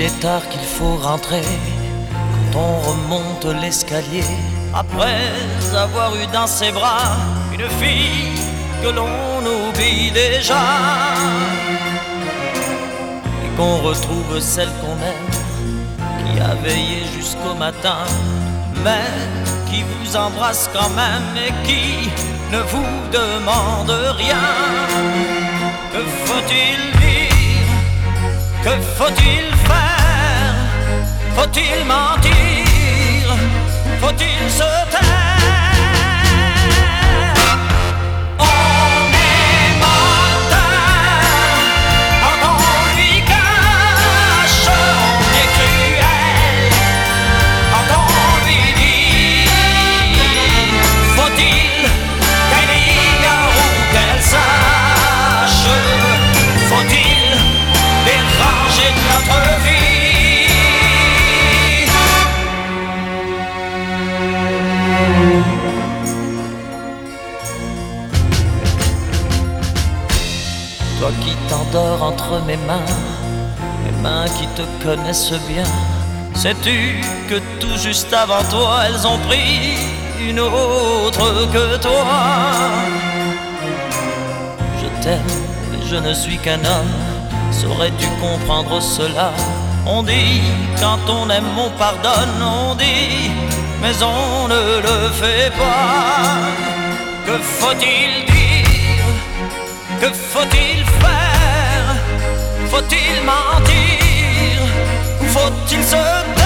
est tard qu'il faut rentrer quand on remonte l'escalier, après avoir eu dans ses bras une fille que l'on oublie déjà, et qu'on retrouve celle qu'on aime, qui a veillé jusqu'au matin, mais qui vous embrasse quand même et qui ne vous demande rien. Que faut-il dire? Que faut-il faire? Faut-il mentir? Faut-il se taire? On est menteur quand on lui cache, on est cruel quand on lui dit. Faut-il qu'elle ignore ou qu'elle sache? Faut-il déranger notre vie? Toi qui t'endors entre mes mains qui te connaissent bien, sais-tu que tout juste avant toi, elles ont pris une autre que toi? Je t'aime, mais je ne suis qu'un homme, saurais-tu comprendre cela? On dit, quand on aime on pardonne, on dit, mais on ne le fait pas. Que faut-il dire? Que faut-il faire? Faut-il mentir? Ou faut-il se taire?